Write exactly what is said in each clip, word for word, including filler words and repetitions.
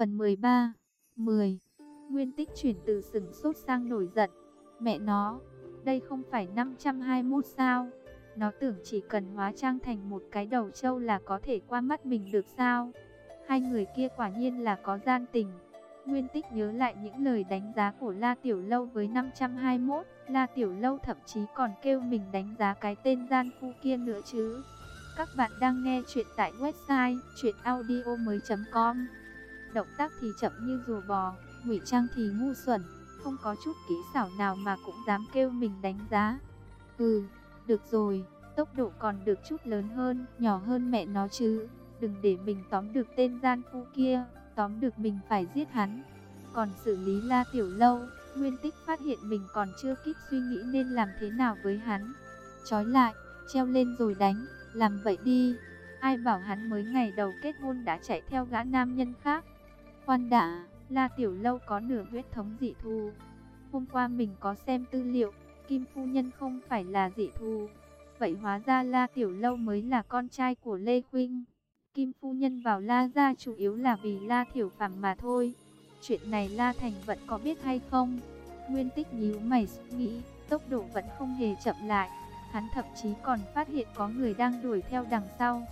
Phần mười ba. mười. Nguyên Tích chuyển từ sửng sốt sang nổi giận. Mẹ nó, đây không phải năm trăm hai mươi mốt sao? Nó tưởng chỉ cần hóa trang thành một cái đầu trâu là có thể qua mắt mình được sao? Hai người kia quả nhiên là có gian tình. Nguyên Tích nhớ lại những lời đánh giá của La Tiểu Lâu với năm trăm hai mươi mốt. La Tiểu Lâu thậm chí còn kêu mình đánh giá cái tên gian phu kia nữa chứ. Các bạn đang nghe chuyện tại website truyện audio mới chấm com. Động tác thì chậm như rùa bò, ngụy trang thì ngu xuẩn, không có chút kỹ xảo nào mà cũng dám kêu mình đánh giá. Ừ, được rồi, tốc độ còn được chút lớn hơn, nhỏ hơn mẹ nó chứ. Đừng để mình tóm được tên gian phu kia, tóm được mình phải giết hắn. Còn xử lý La Tiểu Lâu, Nguyên Tích phát hiện mình còn chưa kịp suy nghĩ nên làm thế nào với hắn. Trói lại, treo lên rồi đánh, làm vậy đi. Ai bảo hắn mới ngày đầu kết hôn đã chạy theo gã nam nhân khác. Khoan đã, La Tiểu Lâu có nửa huyết thống dị thù. Hôm qua mình có xem tư liệu, Kim phu nhân không phải là dị thù. Vậy hóa ra La Tiểu Lâu mới là con trai của Lê Khuynh. Kim phu nhân vào La gia chủ yếu là vì La Thiểu Phàm mà thôi. Chuyện này La Thành Vận có biết hay không? Nguyên Tích nhíu mày suy nghĩ, tốc độ vẫn không hề chậm lại. Hắn thậm chí còn phát hiện có người đang đuổi theo đằng sau.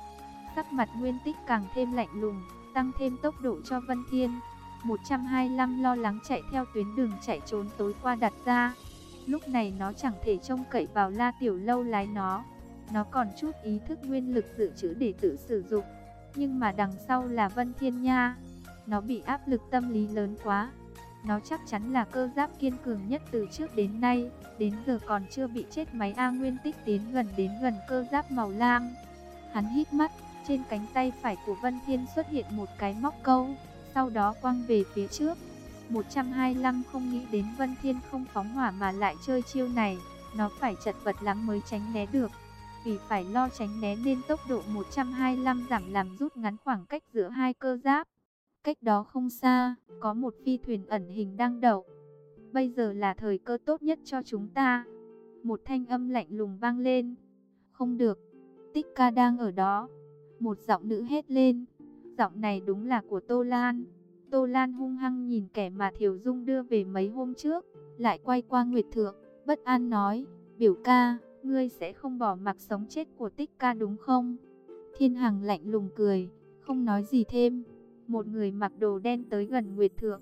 Sắc mặt Nguyên Tích càng thêm lạnh lùng, tăng thêm tốc độ cho Vân Thiên. một trăm hai mươi lăm lo lắng chạy theo tuyến đường chạy trốn tối qua đặt ra. Lúc này nó chẳng thể trông cậy vào La Tiểu Lâu lái nó. Nó còn chút ý thức nguyên lực dự trữ để tự sử dụng. Nhưng mà đằng sau là Vân Thiên nha. Nó bị áp lực tâm lý lớn quá. Nó chắc chắn là cơ giáp kiên cường nhất từ trước đến nay. Đến giờ còn chưa bị chết máy. A Nguyên Tích tiến gần đến gần cơ giáp màu lam. Hắn hít mắt. Trên cánh tay phải của Vân Thiên xuất hiện một cái móc câu. Sau đó quăng về phía trước. một trăm hai mươi lăm không nghĩ đến Vân Thiên không phóng hỏa mà lại chơi chiêu này. Nó phải chật vật lắm mới tránh né được. Vì phải lo tránh né nên tốc độ một trăm hai mươi lăm giảm làm rút ngắn khoảng cách giữa hai cơ giáp. Cách đó không xa, có một phi thuyền ẩn hình đang đậu. Bây giờ là thời cơ tốt nhất cho chúng ta. Một thanh âm lạnh lùng vang lên. Không được, Tích ca đang ở đó. Một giọng nữ hét lên. Giọng này đúng là của Tô Lan. Tô Lan hung hăng nhìn kẻ mà Thiều Dung đưa về mấy hôm trước. Lại quay qua Nguyệt Thượng, bất an nói. Biểu ca, ngươi sẽ không bỏ mặc sống chết của Tích ca đúng không? Thiên Hằng lạnh lùng cười, không nói gì thêm. Một người mặc đồ đen tới gần Nguyệt Thượng.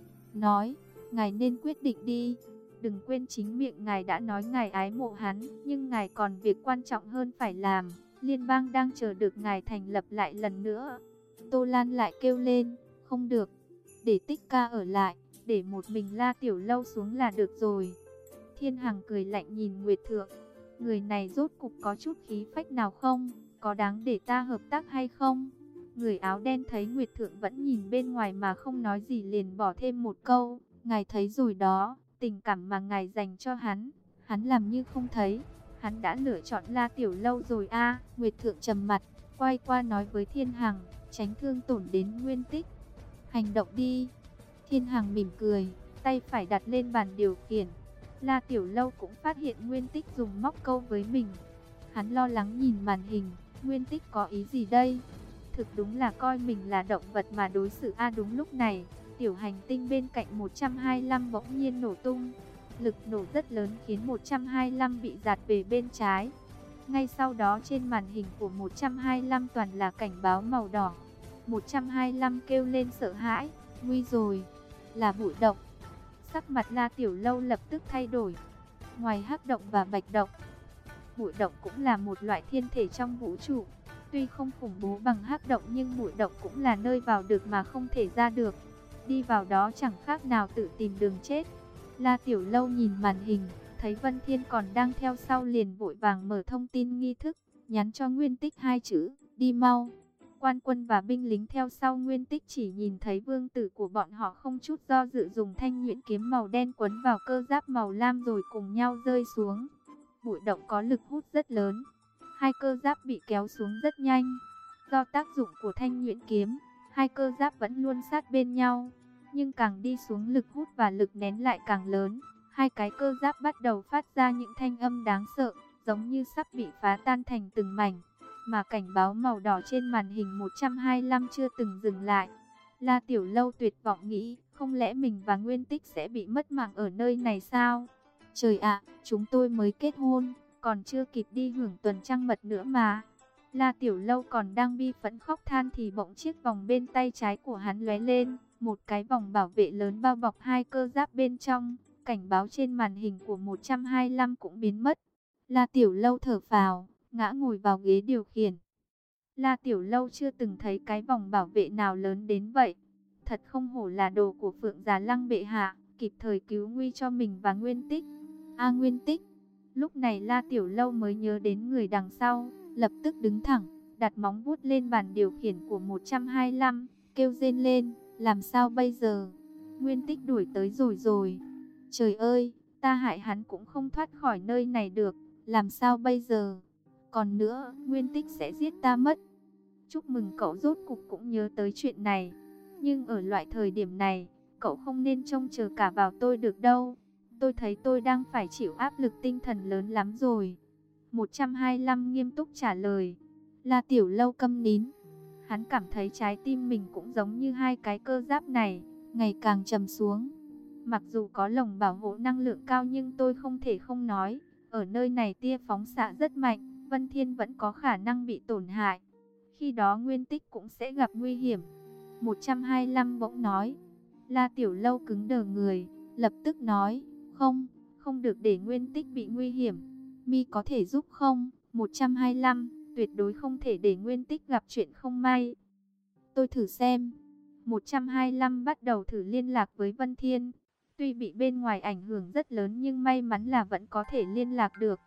Nói, ngài nên quyết định đi. Đừng quên chính miệng ngài đã nói ngài ái mộ hắn. Nhưng ngài còn việc quan trọng hơn phải làm. Liên bang đang chờ được ngài thành lập lại lần nữa. Tô Lan lại kêu lên, không được. Để Tích ca ở lại, để một mình La Tiểu Lâu xuống là được rồi. Thiên Hằng cười lạnh nhìn Nguyệt Thượng. Người này rốt cục có chút khí phách nào không? Có đáng để ta hợp tác hay không? Người áo đen thấy Nguyệt Thượng vẫn nhìn bên ngoài mà không nói gì liền bỏ thêm một câu. Ngài thấy rồi đó, tình cảm mà ngài dành cho hắn. Hắn làm như không thấy. Hắn đã lựa chọn La Tiểu Lâu rồi a. À, Nguyệt Thượng trầm mặt, quay qua nói với Thiên Hằng, tránh thương tổn đến Nguyên Tích. Hành động đi. Thiên Hằng mỉm cười, tay phải đặt lên bàn điều khiển. La Tiểu Lâu cũng phát hiện Nguyên Tích dùng móc câu với mình. Hắn lo lắng nhìn màn hình, Nguyên Tích có ý gì đây? Thực đúng là coi mình là động vật mà đối xử a. À, đúng lúc này, tiểu hành tinh bên cạnh một trăm hai mươi lăm bỗng nhiên nổ tung. Lực nổ rất lớn khiến một trăm hai mươi lăm bị giạt về bên trái. Ngay sau đó trên màn hình của một trăm hai mươi lăm toàn là cảnh báo màu đỏ. một trăm hai mươi lăm kêu lên sợ hãi, nguy rồi, là bụi động. Sắc mặt La Tiểu Lâu lập tức thay đổi. Ngoài hắc động và bạch động, bụi động cũng là một loại thiên thể trong vũ trụ. Tuy không khủng bố bằng hắc động nhưng bụi động cũng là nơi vào được mà không thể ra được. Đi vào đó chẳng khác nào tự tìm đường chết. La Tiểu Lâu nhìn màn hình, thấy Vân Thiên còn đang theo sau liền vội vàng mở thông tin nghi thức, nhắn cho Nguyên Tích hai chữ, đi mau. Quan quân và binh lính theo sau Nguyên Tích chỉ nhìn thấy vương tử của bọn họ không chút do dự dùng thanh nhuyễn kiếm màu đen quấn vào cơ giáp màu lam rồi cùng nhau rơi xuống. Bụi động có lực hút rất lớn. Hai cơ giáp bị kéo xuống rất nhanh. Do tác dụng của thanh nhuyễn kiếm, hai cơ giáp vẫn luôn sát bên nhau. Nhưng càng đi xuống lực hút và lực nén lại càng lớn. Hai cái cơ giáp bắt đầu phát ra những thanh âm đáng sợ, giống như sắp bị phá tan thành từng mảnh. Mà cảnh báo màu đỏ trên màn hình một trăm hai mươi lăm chưa từng dừng lại. La Tiểu Lâu tuyệt vọng nghĩ, không lẽ mình và Nguyên Tích sẽ bị mất mạng ở nơi này sao? Trời ạ, chúng tôi mới kết hôn, còn chưa kịp đi hưởng tuần trăng mật nữa mà. La Tiểu Lâu còn đang bi phẫn khóc than thì bỗng chiếc vòng bên tay trái của hắn lóe lên, một cái vòng bảo vệ lớn bao bọc hai cơ giáp bên trong, cảnh báo trên màn hình của một trăm hai mươi lăm cũng biến mất. La Tiểu Lâu thở phào, ngã ngồi vào ghế điều khiển. La Tiểu Lâu chưa từng thấy cái vòng bảo vệ nào lớn đến vậy. Thật không hổ là đồ của Phượng Già Lăng bệ hạ, kịp thời cứu nguy cho mình và Nguyên Tích. A Nguyên Tích. Lúc này La Tiểu Lâu mới nhớ đến người đằng sau, lập tức đứng thẳng, đặt móng vuốt lên bàn điều khiển của một trăm hai mươi lăm, kêu rên lên, làm sao bây giờ? Nguyên Tích đuổi tới rồi rồi. Trời ơi, ta hại hắn cũng không thoát khỏi nơi này được, làm sao bây giờ? Còn nữa, Nguyên Tích sẽ giết ta mất. Chúc mừng cậu rốt cục cũng nhớ tới chuyện này. Nhưng ở loại thời điểm này, cậu không nên trông chờ cả vào tôi được đâu. Tôi thấy tôi đang phải chịu áp lực tinh thần lớn lắm rồi. một trăm hai mươi lăm nghiêm túc trả lời. La Tiểu Lâu câm nín. Hắn cảm thấy trái tim mình cũng giống như hai cái cơ giáp này, ngày càng trầm xuống. Mặc dù có lồng bảo hộ năng lượng cao nhưng tôi không thể không nói, ở nơi này tia phóng xạ rất mạnh, Vân Thiên vẫn có khả năng bị tổn hại. Khi đó Nguyên Tích cũng sẽ gặp nguy hiểm. một trăm hai mươi lăm bỗng nói. La Tiểu Lâu cứng đờ người, lập tức nói, không, không được để Nguyên Tích bị nguy hiểm. Mi có thể giúp không? một trăm hai mươi lăm, tuyệt đối không thể để Nguyên Tích gặp chuyện không may. Tôi thử xem. một trăm hai mươi lăm bắt đầu thử liên lạc với Vân Thiên. Tuy bị bên ngoài ảnh hưởng rất lớn nhưng may mắn là vẫn có thể liên lạc được.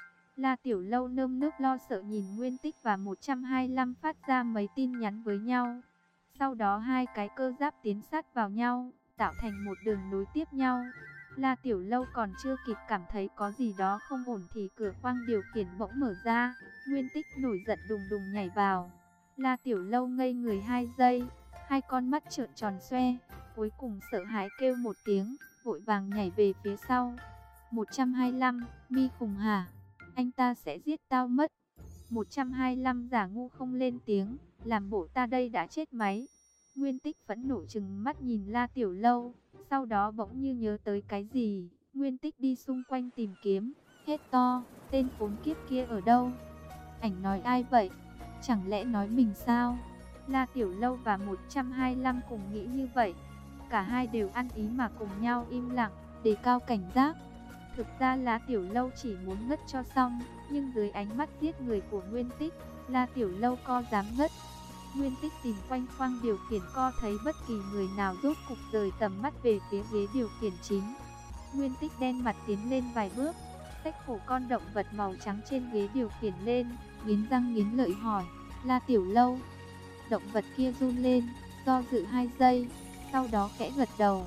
La Tiểu Lâu nơm nớp lo sợ nhìn Nguyên Tích và một trăm hai mươi lăm phát ra mấy tin nhắn với nhau. Sau đó hai cái cơ giáp tiến sát vào nhau, tạo thành một đường nối tiếp nhau. La Tiểu Lâu còn chưa kịp cảm thấy có gì đó không ổn thì cửa khoang điều khiển bỗng mở ra. Nguyên Tích nổi giận đùng đùng nhảy vào. La Tiểu Lâu ngây người hai giây, hai con mắt trợn tròn xoe, cuối cùng sợ hãi kêu một tiếng, vội vàng nhảy về phía sau. một trăm hai mươi lăm, Mi khùng hả? Anh ta sẽ giết tao mất. một trăm hai mươi lăm giả ngu không lên tiếng, làm bộ ta đây đã chết máy. Nguyên Tích phẫn nộ trừng mắt nhìn La Tiểu Lâu, sau đó bỗng như nhớ tới cái gì. Nguyên Tích đi xung quanh tìm kiếm, hét to, tên khốn kiếp kia ở đâu? Ảnh nói ai vậy? Chẳng lẽ nói mình sao? La Tiểu Lâu và một trăm hai mươi lăm cùng nghĩ như vậy. Cả hai đều ăn ý mà cùng nhau im lặng, đề cao cảnh giác. Thực ra La Tiểu Lâu chỉ muốn ngất cho xong, nhưng dưới ánh mắt giết người của Nguyên Tích, La Tiểu Lâu co dám ngất. Nguyên Tích tìm quanh khoang điều khiển co thấy bất kỳ người nào rốt cục rời tầm mắt về phía ghế điều khiển chính. Nguyên Tích đen mặt tiến lên vài bước, xách cổ con động vật màu trắng trên ghế điều khiển lên, nghiến răng nghiến lợi hỏi, La Tiểu Lâu. Động vật kia run lên, do dự hai giây, sau đó khẽ gật đầu.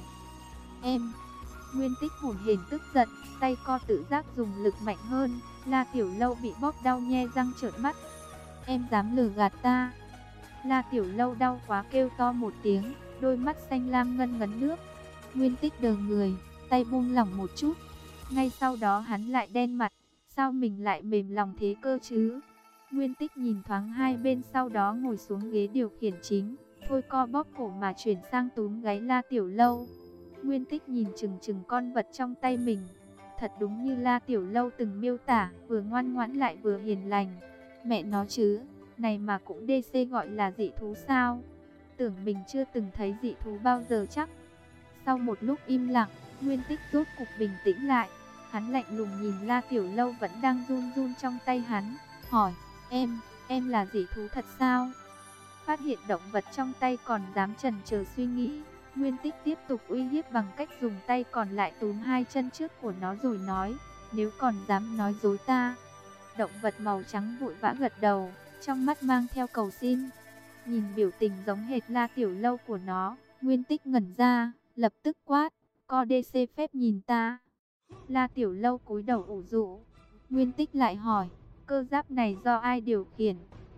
Em. Nguyên Tích hổn hển tức giận, tay co tự giác dùng lực mạnh hơn. La Tiểu Lâu bị bóp đau nhe răng trợn mắt. Em dám lừa gạt ta? La Tiểu Lâu đau quá kêu to một tiếng, đôi mắt xanh lam ngân ngấn nước. Nguyên Tích đờ người, tay buông lỏng một chút. Ngay sau đó hắn lại đen mặt, sao mình lại mềm lòng thế cơ chứ? Nguyên Tích nhìn thoáng hai bên sau đó ngồi xuống ghế điều khiển chính, thôi co bóp cổ mà chuyển sang túm gáy La Tiểu Lâu. Nguyên Tích nhìn chừng chừng con vật trong tay mình. Thật đúng như La Tiểu Lâu từng miêu tả, vừa ngoan ngoãn lại vừa hiền lành. Mẹ nó chứ, này mà cũng đê xê gọi là dị thú sao? Tưởng mình chưa từng thấy dị thú bao giờ chắc. Sau một lúc im lặng, Nguyên Tích rốt cục bình tĩnh lại. Hắn lạnh lùng nhìn La Tiểu Lâu vẫn đang run run trong tay hắn, hỏi, em, em là dị thú thật sao? Phát hiện động vật trong tay còn dám chần chờ suy nghĩ, Nguyên Tích tiếp tục uy hiếp bằng cách dùng tay còn lại túm hai chân trước của nó rồi nói, nếu còn dám nói dối ta. Động vật màu trắng vội vã gật đầu, trong mắt mang theo cầu xin. Nhìn biểu tình giống hệt La Tiểu Lâu của nó, Nguyên Tích ngẩn ra, lập tức quát, co đê xê phép nhìn ta. La Tiểu Lâu cúi đầu ủ rũ. Nguyên Tích lại hỏi, cơ giáp này do ai điều khiển?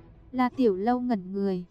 La Tiểu Lâu ngẩn người.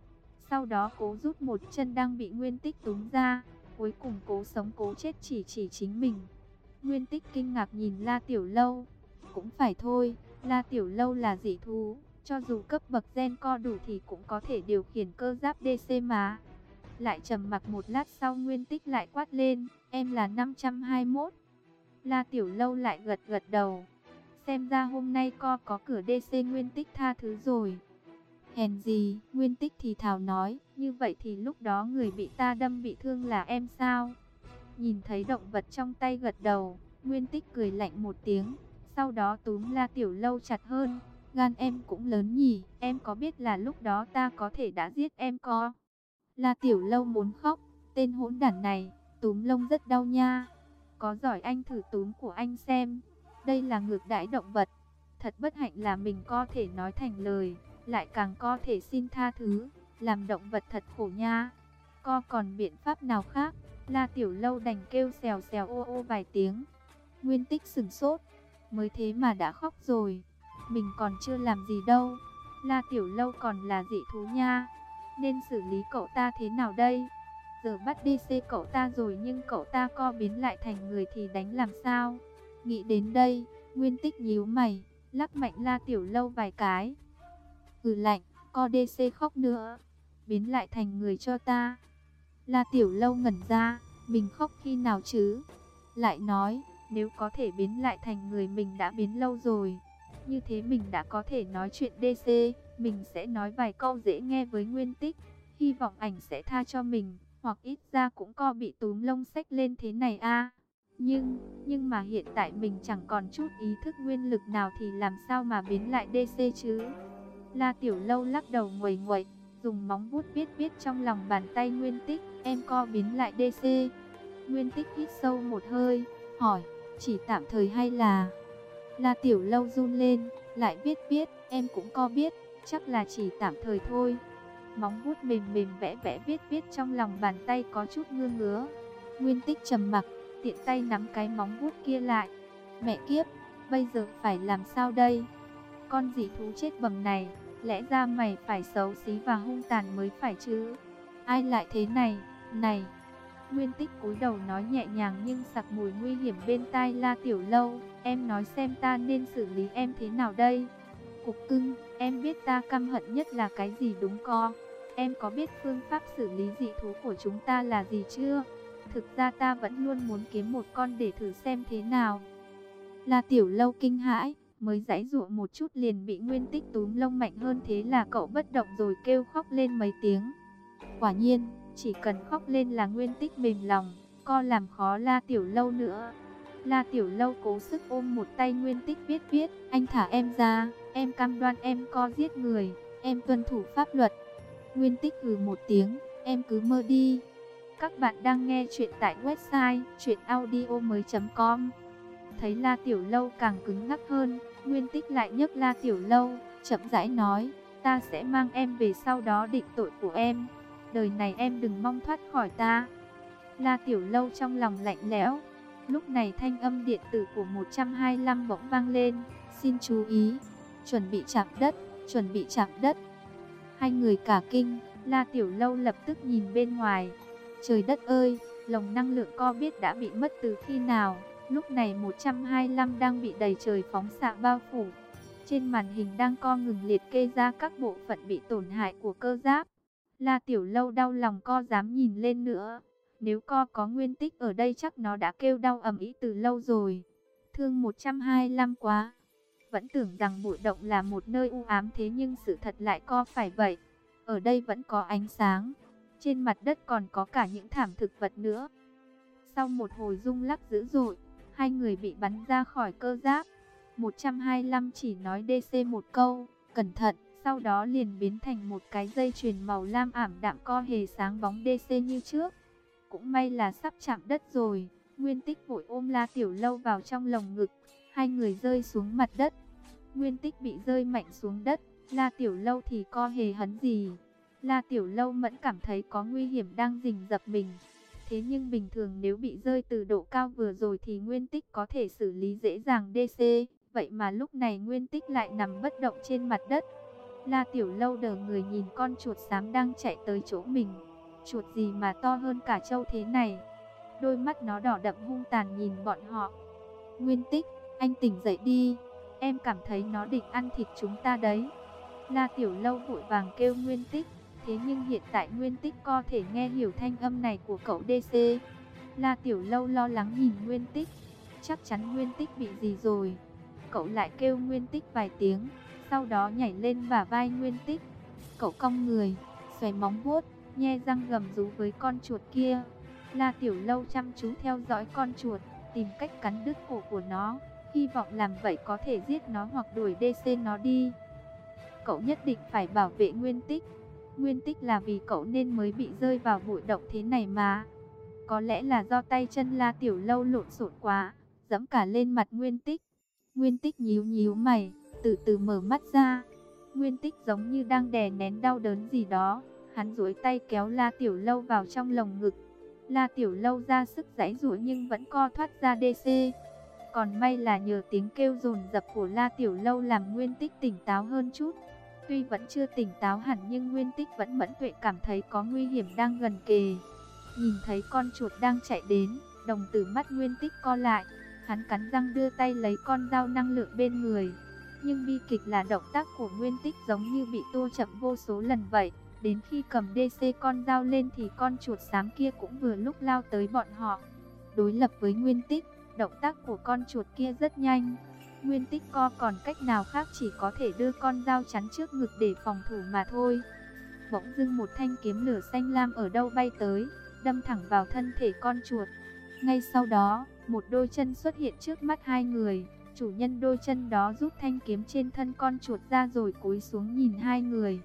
Sau đó cố rút một chân đang bị Nguyên Tích túm ra, cuối cùng cố sống cố chết chỉ chỉ chính mình. Nguyên Tích kinh ngạc nhìn La Tiểu Lâu. Cũng phải thôi, La Tiểu Lâu là dị thú, cho dù cấp bậc gen co đủ thì cũng có thể điều khiển cơ giáp đê xê mà. Lại trầm mặc một lát sau Nguyên Tích lại quát lên, em là năm trăm hai mươi mốt. La Tiểu Lâu lại gật gật đầu. Xem ra hôm nay co có cửa đê xê Nguyên Tích tha thứ rồi. Hèn gì, Nguyên Tích thì thào nói, như vậy thì lúc đó người bị ta đâm bị thương là em sao? Nhìn thấy động vật trong tay gật đầu, Nguyên Tích cười lạnh một tiếng, sau đó túm La Tiểu Lâu chặt hơn. Gan em cũng lớn nhỉ, em có biết là lúc đó ta có thể đã giết em co? La Tiểu Lâu muốn khóc, tên hỗn đản này, túm lông rất đau nha. Có giỏi anh thử túm của anh xem, đây là ngược đãi động vật. Thật bất hạnh là mình có thể nói thành lời, lại càng có thể xin tha thứ, làm động vật thật khổ nha. Co còn biện pháp nào khác? La Tiểu Lâu đành kêu xèo xèo ô ô vài tiếng. Nguyên Tích sửng sốt, mới thế mà đã khóc rồi. Mình còn chưa làm gì đâu, La Tiểu Lâu còn là dị thú nha. Nên xử lý cậu ta thế nào đây? Giờ bắt đê xê cậu ta rồi nhưng cậu ta co biến lại thành người thì đánh làm sao? Nghĩ đến đây, Nguyên Tích nhíu mày, lắc mạnh La Tiểu Lâu vài cái. Ừ lạnh, co đê xê khóc nữa, biến lại thành người cho ta. La Tiểu Lâu ngẩn ra, mình khóc khi nào chứ? Lại nói, nếu có thể biến lại thành người mình đã biến lâu rồi. Như thế mình đã có thể nói chuyện đê xê, mình sẽ nói vài câu dễ nghe với Nguyên Tích. Hy vọng ảnh sẽ tha cho mình, hoặc ít ra cũng co bị túm lông xách lên thế này a. Nhưng, nhưng mà hiện tại mình chẳng còn chút ý thức nguyên lực nào thì làm sao mà biến lại đê xê chứ? La Tiểu Lâu lắc đầu nguầy nguậy, dùng móng vuốt viết viết trong lòng bàn tay Nguyên Tích, em co biến lại đê xê. Nguyên Tích hít sâu một hơi, hỏi, chỉ tạm thời hay là... La Tiểu Lâu run lên, lại viết viết, em cũng co biết, chắc là chỉ tạm thời thôi. Móng vuốt mềm mềm vẽ vẽ viết viết trong lòng bàn tay có chút ngứa ngứa. Nguyên Tích trầm mặc, tiện tay nắm cái móng vuốt kia lại. Mẹ kiếp, bây giờ phải làm sao đây? Con dị thú chết bầm này, lẽ ra mày phải xấu xí và hung tàn mới phải chứ? Ai lại thế này, này? Nguyên Tích cúi đầu nói nhẹ nhàng nhưng sặc mùi nguy hiểm bên tai La Tiểu Lâu. Em nói xem ta nên xử lý em thế nào đây? Cục cưng, em biết ta căm hận nhất là cái gì đúng co? Em có biết phương pháp xử lý dị thú của chúng ta là gì chưa? Thực ra ta vẫn luôn muốn kiếm một con để thử xem thế nào. La Tiểu Lâu kinh hãi, mới giãy giụa một chút liền bị Nguyên Tích túm lông mạnh hơn, thế là cậu bất động rồi kêu khóc lên mấy tiếng. Quả nhiên, chỉ cần khóc lên là Nguyên Tích mềm lòng, co làm khó La Tiểu Lâu nữa. La Tiểu Lâu cố sức ôm một tay Nguyên Tích viết viết, anh thả em ra, em cam đoan em co giết người, em tuân thủ pháp luật. Nguyên Tích hừ một tiếng, em cứ mơ đi. Các bạn đang nghe chuyện tại website truyện audio mới chấm com. Thấy La Tiểu Lâu càng cứng ngắc hơn, Nguyên Tích lại nhấc La Tiểu Lâu, chậm rãi nói, ta sẽ mang em về sau đó định tội của em. Đời này em đừng mong thoát khỏi ta. La Tiểu Lâu trong lòng lạnh lẽo. Lúc này thanh âm điện tử của một trăm hai mươi lăm bỗng vang lên. Xin chú ý, chuẩn bị chạm đất, chuẩn bị chạm đất. Hai người cả kinh, La Tiểu Lâu lập tức nhìn bên ngoài. Trời đất ơi, lồng năng lượng co biết đã bị mất từ khi nào. Lúc này một trăm hai mươi lăm đang bị đầy trời phóng xạ bao phủ. Trên màn hình đang co ngừng liệt kê ra các bộ phận bị tổn hại của cơ giáp. La Tiểu Lâu đau lòng co dám nhìn lên nữa. Nếu co có Nguyên Tích ở đây chắc nó đã kêu đau ầm ĩ từ lâu rồi. Thương một trăm hai mươi lăm quá. Vẫn tưởng rằng bụi động là một nơi u ám, thế nhưng sự thật lại co phải vậy. Ở đây vẫn có ánh sáng. Trên mặt đất còn có cả những thảm thực vật nữa. Sau một hồi rung lắc dữ dội, hai người bị bắn ra khỏi cơ giáp. một trăm hai mươi lăm chỉ nói đê xê một câu, cẩn thận. Sau đó liền biến thành một cái dây chuyền màu lam ảm đạm co hề sáng bóng đê xê như trước. Cũng may là sắp chạm đất rồi. Nguyên Tích vội ôm La Tiểu Lâu vào trong lồng ngực. Hai người rơi xuống mặt đất. Nguyên Tích bị rơi mạnh xuống đất. La Tiểu Lâu thì co hề hấn gì. La Tiểu Lâu mẫn cảm thấy có nguy hiểm đang rình rập mình. Thế nhưng bình thường nếu bị rơi từ độ cao vừa rồi thì Nguyên Tích có thể xử lý dễ dàng đê xê. Vậy mà lúc này Nguyên Tích lại nằm bất động trên mặt đất. La Tiểu Lâu đờ người nhìn con chuột xám đang chạy tới chỗ mình. Chuột gì mà to hơn cả trâu thế này? Đôi mắt nó đỏ đậm hung tàn nhìn bọn họ. Nguyên Tích, anh tỉnh dậy đi. Em cảm thấy nó định ăn thịt chúng ta đấy. La Tiểu Lâu vội vàng kêu Nguyên Tích. Thế nhưng hiện tại Nguyên Tích có thể nghe hiểu thanh âm này của cậu đê xê. La Tiểu Lâu lo lắng nhìn Nguyên Tích. Chắc chắn Nguyên Tích bị gì rồi. Cậu lại kêu Nguyên Tích vài tiếng, sau đó nhảy lên bả vai Nguyên Tích. Cậu cong người, xoay móng vuốt, nhe răng gầm rú với con chuột kia. La Tiểu Lâu chăm chú theo dõi con chuột, tìm cách cắn đứt cổ của nó, hy vọng làm vậy có thể giết nó hoặc đuổi đê xê nó đi. Cậu nhất định phải bảo vệ Nguyên Tích. Nguyên Tích là vì cậu nên mới bị rơi vào bụi động thế này mà. Có lẽ là do tay chân La Tiểu Lâu lộn xộn quá, giẫm cả lên mặt Nguyên Tích. Nguyên Tích nhíu nhíu mày, từ từ mở mắt ra. Nguyên Tích giống như đang đè nén đau đớn gì đó. Hắn duỗi tay kéo La Tiểu Lâu vào trong lồng ngực. La Tiểu Lâu ra sức giãy giụa nhưng vẫn co thoát ra đê xê. Còn may là nhờ tiếng kêu dồn dập của La Tiểu Lâu làm Nguyên Tích tỉnh táo hơn chút. Tuy vẫn chưa tỉnh táo hẳn nhưng Nguyên Tích vẫn mẫn tuệ cảm thấy có nguy hiểm đang gần kề. Nhìn thấy con chuột đang chạy đến, đồng tử mắt Nguyên Tích co lại. Hắn cắn răng đưa tay lấy con dao năng lượng bên người. Nhưng bi kịch là động tác của Nguyên Tích giống như bị tua chậm vô số lần vậy. Đến khi cầm đê xê con dao lên thì con chuột xám kia cũng vừa lúc lao tới bọn họ. Đối lập với Nguyên Tích, động tác của con chuột kia rất nhanh. Nguyên Tích co còn cách nào khác chỉ có thể đưa con dao chắn trước ngực để phòng thủ mà thôi. Bỗng dưng một thanh kiếm lửa xanh lam ở đâu bay tới, đâm thẳng vào thân thể con chuột. Ngay sau đó, một đôi chân xuất hiện trước mắt hai người. Chủ nhân đôi chân đó rút thanh kiếm trên thân con chuột ra rồi cúi xuống nhìn hai người.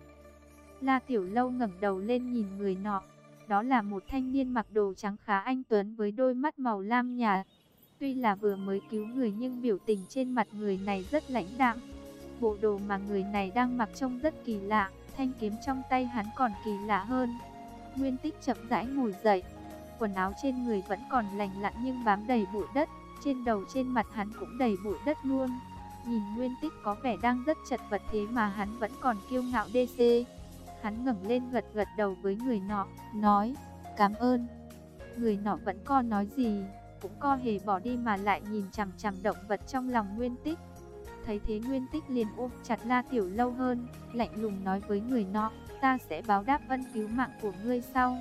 La Tiểu Lâu ngẩng đầu lên nhìn người nọ. Đó là một thanh niên mặc đồ trắng khá anh tuấn với đôi mắt màu lam nhạt. Tuy là vừa mới cứu người nhưng biểu tình trên mặt người này rất lãnh đạm. Bộ đồ mà người này đang mặc trông rất kỳ lạ, thanh kiếm trong tay hắn còn kỳ lạ hơn. Nguyên Tích chậm rãi ngồi dậy. Quần áo trên người vẫn còn lành lặn nhưng bám đầy bụi đất. Trên đầu trên mặt hắn cũng đầy bụi đất luôn. Nhìn Nguyên Tích có vẻ đang rất chật vật thế mà hắn vẫn còn kiêu ngạo đê xê. Hắn ngẩng lên gật gật đầu với người nọ, nói, cảm ơn. Người nọ vẫn co nói gì, cũng co hề bỏ đi mà lại nhìn chằm chằm động vật trong lòng Nguyên Tích. Thấy thế Nguyên Tích liền ôm chặt La Tiểu Lâu hơn, lạnh lùng nói với người nọ, ta sẽ báo đáp ân cứu mạng của ngươi sau.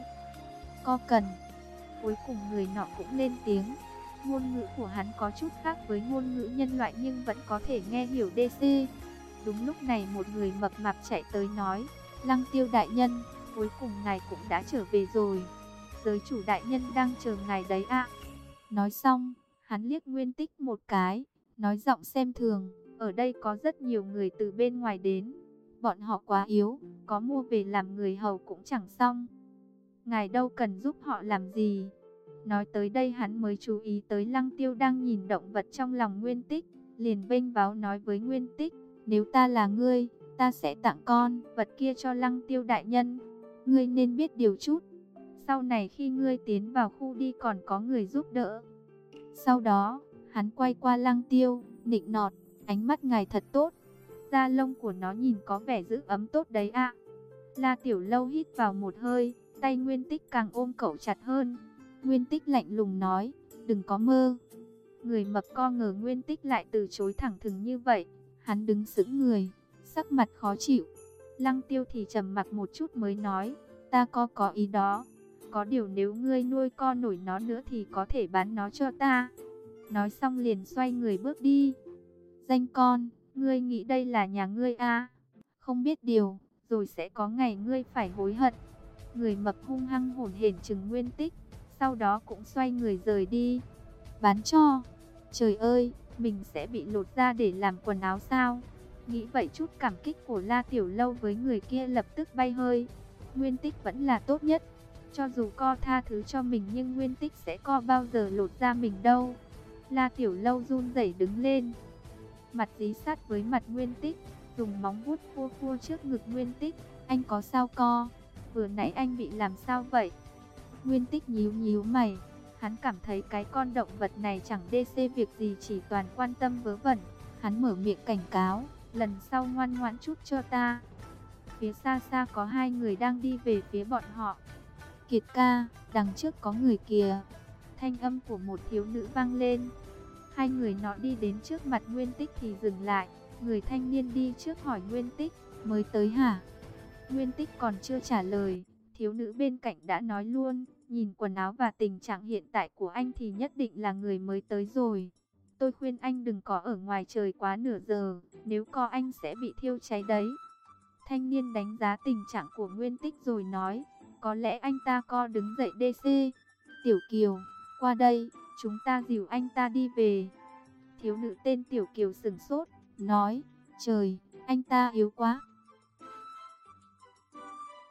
Co cần. Cuối cùng người nọ cũng lên tiếng. Ngôn ngữ của hắn có chút khác với ngôn ngữ nhân loại nhưng vẫn có thể nghe hiểu đê xê. Đúng lúc này một người mập mạp chạy tới nói, Lăng Tiêu đại nhân, cuối cùng ngài cũng đã trở về rồi. Giới chủ đại nhân đang chờ ngài đấy ạ. Nói xong, hắn liếc Nguyên Tích một cái, nói giọng xem thường, ở đây có rất nhiều người từ bên ngoài đến. Bọn họ quá yếu, có mua về làm người hầu cũng chẳng xong. Ngài đâu cần giúp họ làm gì. Nói tới đây hắn mới chú ý tới Lăng Tiêu đang nhìn động vật trong lòng Nguyên Tích, liền vênh váo nói với Nguyên Tích, nếu ta là ngươi, ta sẽ tặng con vật kia cho Lăng Tiêu đại nhân. Ngươi nên biết điều chút. Sau này khi ngươi tiến vào khu đi còn có người giúp đỡ. Sau đó, hắn quay qua Lăng Tiêu, nịnh nọt, ánh mắt ngài thật tốt. Da lông của nó nhìn có vẻ giữ ấm tốt đấy ạ. La Tiểu Lâu hít vào một hơi, tay Nguyên Tích càng ôm cậu chặt hơn. Nguyên Tích lạnh lùng nói, đừng có mơ. Người mập co ngờ Nguyên Tích lại từ chối thẳng thừng như vậy. Hắn đứng sững người, sắc mặt khó chịu. Lăng Tiêu thì trầm mặc một chút mới nói, ta có có ý đó. Có điều nếu ngươi nuôi con nổi nó nữa thì có thể bán nó cho ta. Nói xong liền xoay người bước đi. Danh con, ngươi nghĩ đây là nhà ngươi à? Không biết điều, rồi sẽ có ngày ngươi phải hối hận. Người mập hung hăng hổn hển chừng Nguyên Tích, sau đó cũng xoay người rời đi. Bán cho? Trời ơi, mình sẽ bị lột ra để làm quần áo sao? Nghĩ vậy chút cảm kích của La Tiểu Lâu với người kia lập tức bay hơi. Nguyên Tích vẫn là tốt nhất. Cho dù co tha thứ cho mình nhưng Nguyên Tích sẽ co bao giờ lột ra mình đâu. La Tiểu Lâu run rẩy đứng lên, mặt dí sát với mặt Nguyên Tích, dùng móng vuốt khua khua trước ngực Nguyên Tích. Anh có sao co? Vừa nãy anh bị làm sao vậy? Nguyên Tích nhíu nhíu mày. Hắn cảm thấy cái con động vật này chẳng đê xê việc gì, chỉ toàn quan tâm vớ vẩn. Hắn mở miệng cảnh cáo, lần sau ngoan ngoãn chút cho ta. Phía xa xa có hai người đang đi về phía bọn họ. Kiệt ca, đằng trước có người kìa. Thanh âm của một thiếu nữ vang lên. Hai người nọ đi đến trước mặt Nguyên Tích thì dừng lại. Người thanh niên đi trước hỏi Nguyên Tích, mới tới hả? Nguyên Tích còn chưa trả lời, thiếu nữ bên cạnh đã nói luôn, nhìn quần áo và tình trạng hiện tại của anh thì nhất định là người mới tới rồi. Tôi khuyên anh đừng có ở ngoài trời quá nửa giờ, nếu có anh sẽ bị thiêu cháy đấy. Thanh niên đánh giá tình trạng của Nguyên Tích rồi nói, có lẽ anh ta co đứng dậy đê xê. Tiểu Kiều, qua đây, chúng ta dìu anh ta đi về. Thiếu nữ tên Tiểu Kiều sửng sốt, nói, trời, anh ta yếu quá.